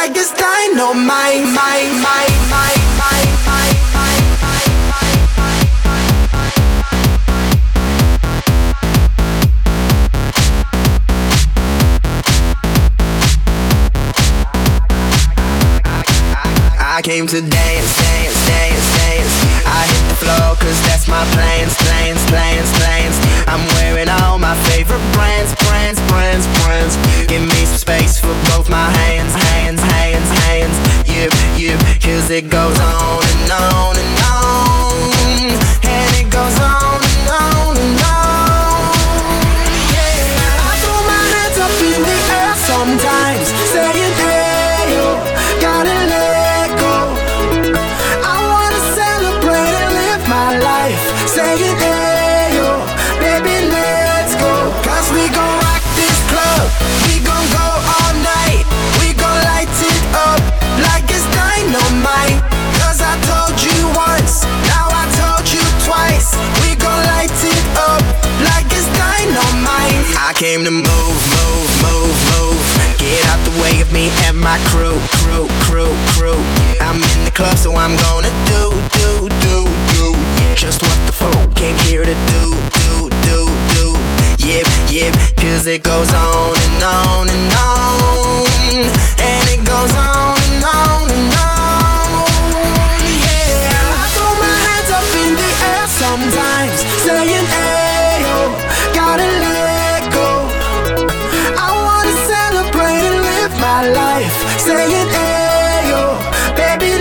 like it's dynamite. I came to dance, dance, dance, dance. I hit the floor cause that's my plans, plans, plans, plans. I'm wearing all my favorite brands, brands, brands, brands. Give me some space for both my hands, hands, hands, hands. Yep, yep, cause it goes on and on and on. And it goes on and on and on. Yeah, I throw my hands up in the air sometimes, saying hey yo, gotta let go. I wanna celebrate and live my life, saying hey yo, baby let's go. Cause we gon' rock this club, we gon' go all night. We gon' light it up like it's dynamite. Cause I told you once, now I told you twice. We gon' light it up like it's dynamite. I came to move, move, move, move. Get out the way of me and my crew, crew, crew, crew. I'm in the club so I'm gonna do just what the phone came here to do. Yep, yep, cause it goes on and on and on. And it goes on and on and on. Yeah, I throw my hands up in the air sometimes, saying hey yo, gotta let go. I wanna celebrate and live my life, saying hey yo, baby